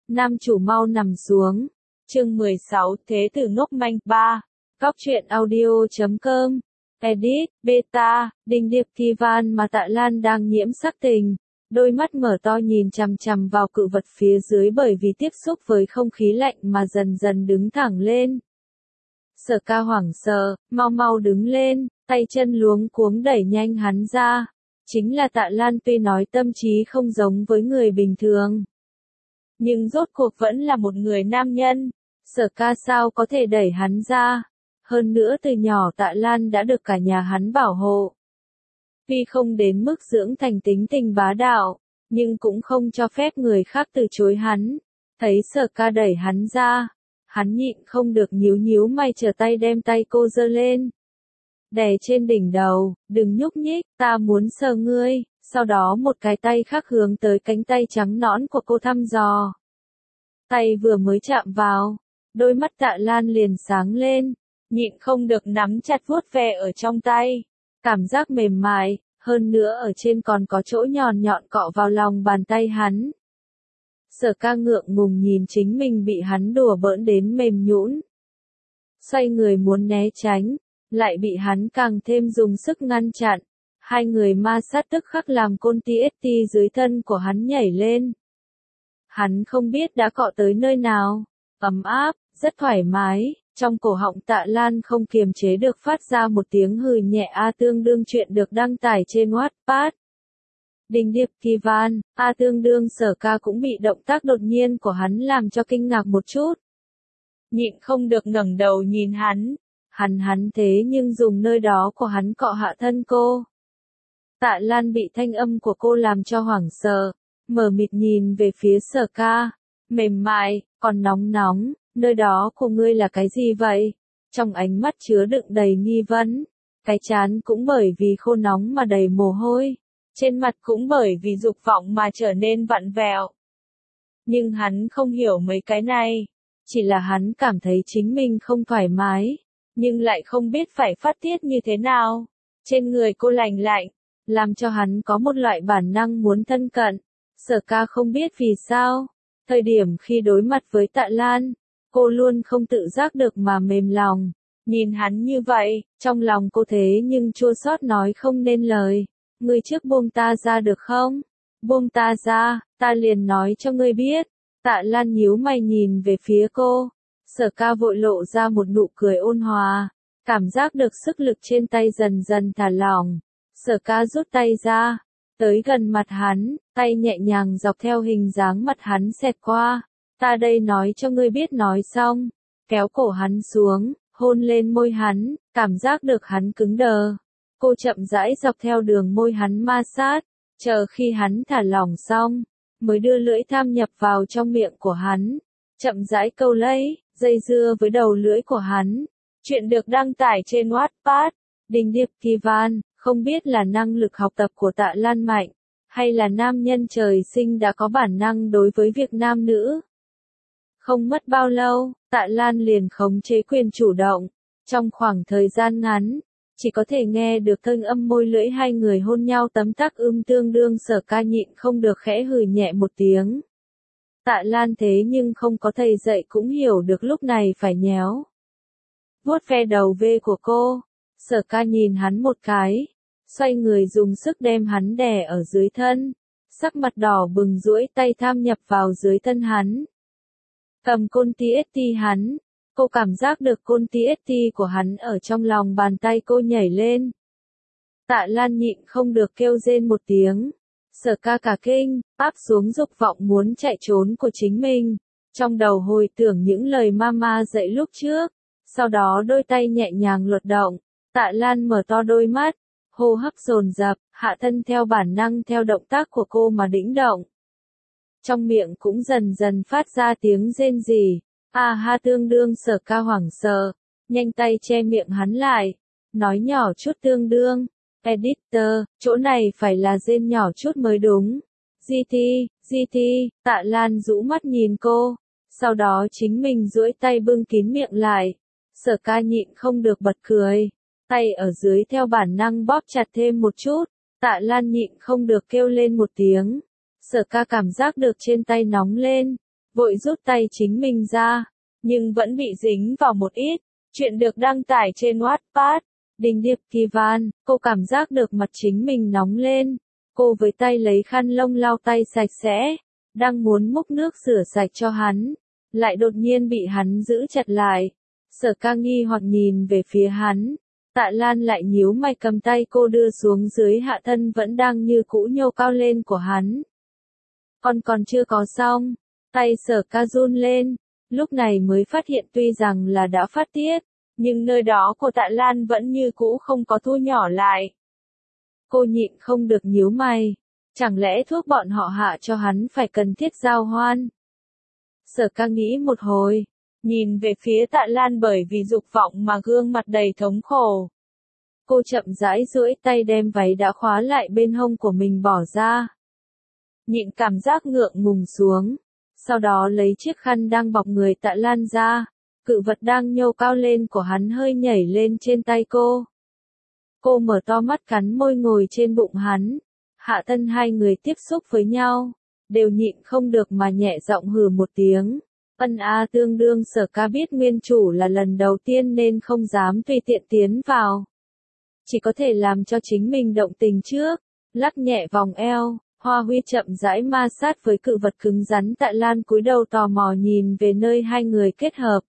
Nam chủ mau nằm xuống. Chương 16, Thế tử ngốc manh 3. Góc truyện audio.com. Edit, Beta, Đinh Điệp Kivan mà Tạ Lan đang nhiễm sắc tình. Đôi mắt mở to nhìn chằm chằm vào cự vật phía dưới bởi vì tiếp xúc với không khí lạnh mà dần dần đứng thẳng lên. Sở Ca hoảng sợ, mau mau đứng lên, tay chân luống cuống đẩy nhanh hắn ra. Chính là Tạ Lan tuy nói tâm trí không giống với người bình thường, nhưng rốt cuộc vẫn là một người nam nhân. Sở Ca sao có thể đẩy hắn ra? Hơn nữa từ nhỏ Tạ Lan đã được cả nhà hắn bảo hộ. Tuy không đến mức dưỡng thành tính tình bá đạo, nhưng cũng không cho phép người khác từ chối hắn. Thấy Sở Ca đẩy hắn ra, hắn nhịn không được nhíu nhíu mày trở tay đem tay cô giơ lên. Đè trên đỉnh đầu, đừng nhúc nhích, ta muốn sờ ngươi, sau đó một cái tay khác hướng tới cánh tay trắng nõn của cô thăm dò. Tay vừa mới chạm vào, đôi mắt Tạ Lan liền sáng lên, nhịn không được nắm chặt vuốt ve ở trong tay. Cảm giác mềm mại, hơn nữa ở trên còn có chỗ nhọn nhọn cọ vào lòng bàn tay hắn. Sở Ca ngượng ngùng nhìn chính mình bị hắn đùa bỡn đến mềm nhũn. Xoay người muốn né tránh, lại bị hắn càng thêm dùng sức ngăn chặn. Hai người ma sát tức khắc làm côn ti dưới thân của hắn nhảy lên. Hắn không biết đã cọ tới nơi nào, ấm áp, rất thoải mái, trong cổ họng Tạ Lan không kiềm chế được phát ra một tiếng hừ nhẹ tương đương chuyện được đăng tải trên Wattpad. Đinh Điệp Kivan, tương đương Sở Ca cũng bị động tác đột nhiên của hắn làm cho kinh ngạc một chút. Nhịn không được ngẩng đầu nhìn hắn. Hắn thế nhưng dùng nơi đó của hắn cọ hạ thân cô. Tạ Lan bị thanh âm của cô làm cho hoảng sợ, mờ mịt nhìn về phía Sở Ca. Mềm mại, còn nóng nóng, nơi đó của ngươi là cái gì vậy? Trong ánh mắt chứa đựng đầy nghi vấn. Cái trán cũng bởi vì khô nóng mà đầy mồ hôi. Trên mặt cũng bởi vì dục vọng mà trở nên vặn vẹo. Nhưng hắn không hiểu mấy cái này. Chỉ là hắn cảm thấy chính mình không thoải mái, nhưng lại không biết phải phát tiết như thế nào. Trên người cô lạnh lạnh, làm cho hắn có một loại bản năng muốn thân cận. Sở Ca không biết vì sao, thời điểm khi đối mặt với Tạ Lan, cô luôn không tự giác được mà mềm lòng. Nhìn hắn như vậy, trong lòng cô thế nhưng chua xót nói không nên lời. Ngươi trước buông ta ra được không? Buông ta ra, ta liền nói cho ngươi biết. Tạ Lan nhíu mày nhìn về phía cô. Sở Ca vội lộ ra một nụ cười ôn hòa. Cảm giác được sức lực trên tay dần dần thả lỏng. Sở Ca rút tay ra, tới gần mặt hắn, tay nhẹ nhàng dọc theo hình dáng mặt hắn xẹt qua. Ta đây nói cho ngươi biết nói xong. Kéo cổ hắn xuống, hôn lên môi hắn, cảm giác được hắn cứng đờ. Cô chậm rãi dọc theo đường môi hắn ma sát, chờ khi hắn thả lỏng xong, mới đưa lưỡi tham nhập vào trong miệng của hắn, chậm rãi câu lấy, dây dưa với đầu lưỡi của hắn. Chuyện được đăng tải trên Wattpad. Đinh Điệp Kivan, không biết là năng lực học tập của Tạ Lan mạnh, hay là nam nhân trời sinh đã có bản năng đối với việc nam nữ. Không mất bao lâu, Tạ Lan liền khống chế quyền chủ động. Trong khoảng thời gian ngắn, chỉ có thể nghe được thanh âm môi lưỡi hai người hôn nhau tấm tắc tương đương. Sở Ca nhịn không được khẽ hừ nhẹ một tiếng. Tạ Lan thế nhưng không có thầy dạy cũng hiểu được lúc này phải nhéo. Vuốt ve đầu ve của cô, Sở Ca nhìn hắn một cái, xoay người dùng sức đem hắn đè ở dưới thân. Sắc mặt đỏ bừng duỗi tay tham nhập vào dưới thân hắn. Cầm côn ti hắn. Cô cảm giác được côn ti của hắn ở trong lòng bàn tay cô nhảy lên. Tạ Lan nhịn không được kêu rên một tiếng. Sở Ca cả kinh, áp xuống dục vọng muốn chạy trốn của chính mình. Trong đầu hồi tưởng những lời mama dạy lúc trước. Sau đó đôi tay nhẹ nhàng luật động. Tạ Lan mở to đôi mắt, hô hấp dồn dập, hạ thân theo bản năng theo động tác của cô mà đĩnh động. Trong miệng cũng dần dần phát ra tiếng rên rỉ. Tương đương. Sở Ca hoảng sợ, nhanh tay che miệng hắn lại, nói nhỏ chút tương đương. Editor, chỗ này phải là rên nhỏ chút mới đúng. GT, Tạ Lan rũ mắt nhìn cô, sau đó chính mình duỗi tay bưng kín miệng lại. Sở Ca nhịn không được bật cười, tay ở dưới theo bản năng bóp chặt thêm một chút. Tạ Lan nhịn không được kêu lên một tiếng. Sở Ca cảm giác được trên tay nóng lên, vội rút tay chính mình ra, nhưng vẫn bị dính vào một ít. Chuyện được đăng tải trên Wattpad. Đinh Điệp Kỳ Văn, cô cảm giác được mặt chính mình nóng lên. Cô với tay lấy khăn lông lau tay sạch sẽ, đang muốn múc nước rửa sạch cho hắn, lại đột nhiên bị hắn giữ chặt lại. Sở Ca nghi hoặc nhìn về phía hắn, Tạ Lan lại nhíu mày cầm tay cô đưa xuống dưới hạ thân vẫn đang như cũ nhô cao lên của hắn. Còn chưa có xong, tay Sở Ca run lên, lúc này mới phát hiện tuy rằng là đã phát tiết, nhưng nơi đó của Tạ Lan vẫn như cũ không có thu nhỏ lại. Cô nhịn không được nhíu mày, chẳng lẽ thuốc bọn họ hạ cho hắn phải cần thiết giao hoan? Sở Ca nghĩ một hồi, nhìn về phía Tạ Lan bởi vì dục vọng mà gương mặt đầy thống khổ. Cô chậm rãi duỗi tay đem váy đã khóa lại bên hông của mình bỏ ra. Nhịn cảm giác ngượng ngùng xuống, sau đó lấy chiếc khăn đang bọc người Tạ Lan ra, cự vật đang nhô cao lên của hắn hơi nhảy lên trên tay cô. Cô mở to mắt cắn môi ngồi trên bụng hắn, hạ thân hai người tiếp xúc với nhau, đều nhịn không được mà nhẹ giọng hừ một tiếng. Ân a tương đương. Sở Ca biết nguyên chủ là lần đầu tiên nên không dám tùy tiện tiến vào. Chỉ có thể làm cho chính mình động tình trước, lắc nhẹ vòng eo, Hoa Huy chậm rãi ma sát với cự vật cứng rắn. Tạ Lan cúi đầu tò mò nhìn về nơi hai người kết hợp.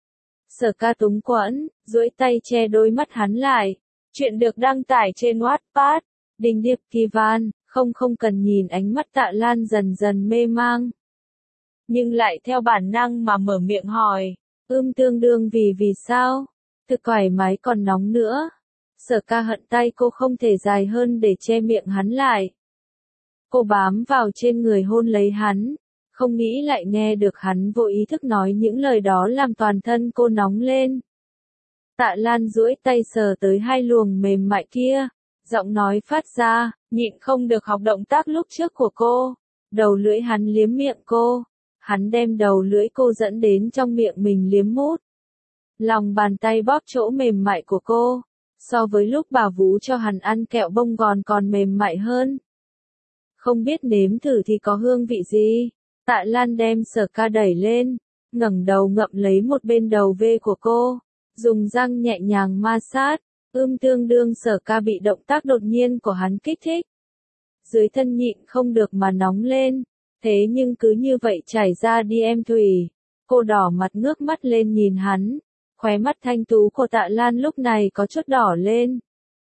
Sở Ca túng quẫn, duỗi tay che đôi mắt hắn lại. Chuyện được đăng tải trên Wattpad. Đinh Điệp Kỳ Văn, không cần nhìn ánh mắt Tạ Lan dần dần mê mang. Nhưng lại theo bản năng mà mở miệng hỏi, tương đương vì sao? Thực thoải mái còn nóng nữa. Sở Ca hận tay cô không thể dài hơn để che miệng hắn lại. Cô bám vào trên người hôn lấy hắn, không nghĩ lại nghe được hắn vô ý thức nói những lời đó làm toàn thân cô nóng lên. Tạ Lan duỗi tay sờ tới hai luồng mềm mại kia, giọng nói phát ra, nhịn không được học động tác lúc trước của cô. Đầu lưỡi hắn liếm miệng cô, hắn đem đầu lưỡi cô dẫn đến trong miệng mình liếm mút. Lòng bàn tay bóp chỗ mềm mại của cô, so với lúc bà vú cho hắn ăn kẹo bông gòn còn mềm mại hơn. Không biết nếm thử thì có hương vị gì. Tạ Lan đem Sở Ca đẩy lên, ngẩng đầu ngậm lấy một bên đầu V của cô, dùng răng nhẹ nhàng ma sát. Tương đương. Sở Ca bị động tác đột nhiên của hắn kích thích. Dưới thân nhịn không được mà nóng lên, thế nhưng cứ như vậy chảy ra đi em Thủy. Cô đỏ mặt ngước mắt lên nhìn hắn, khóe mắt thanh tú của Tạ Lan lúc này có chút đỏ lên.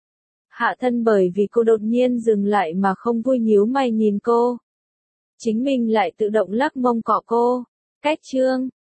Hạ thân bởi vì cô đột nhiên dừng lại mà không vui nhíu mày nhìn cô. Chính mình lại tự động lắc mông cọ cô. Cách chương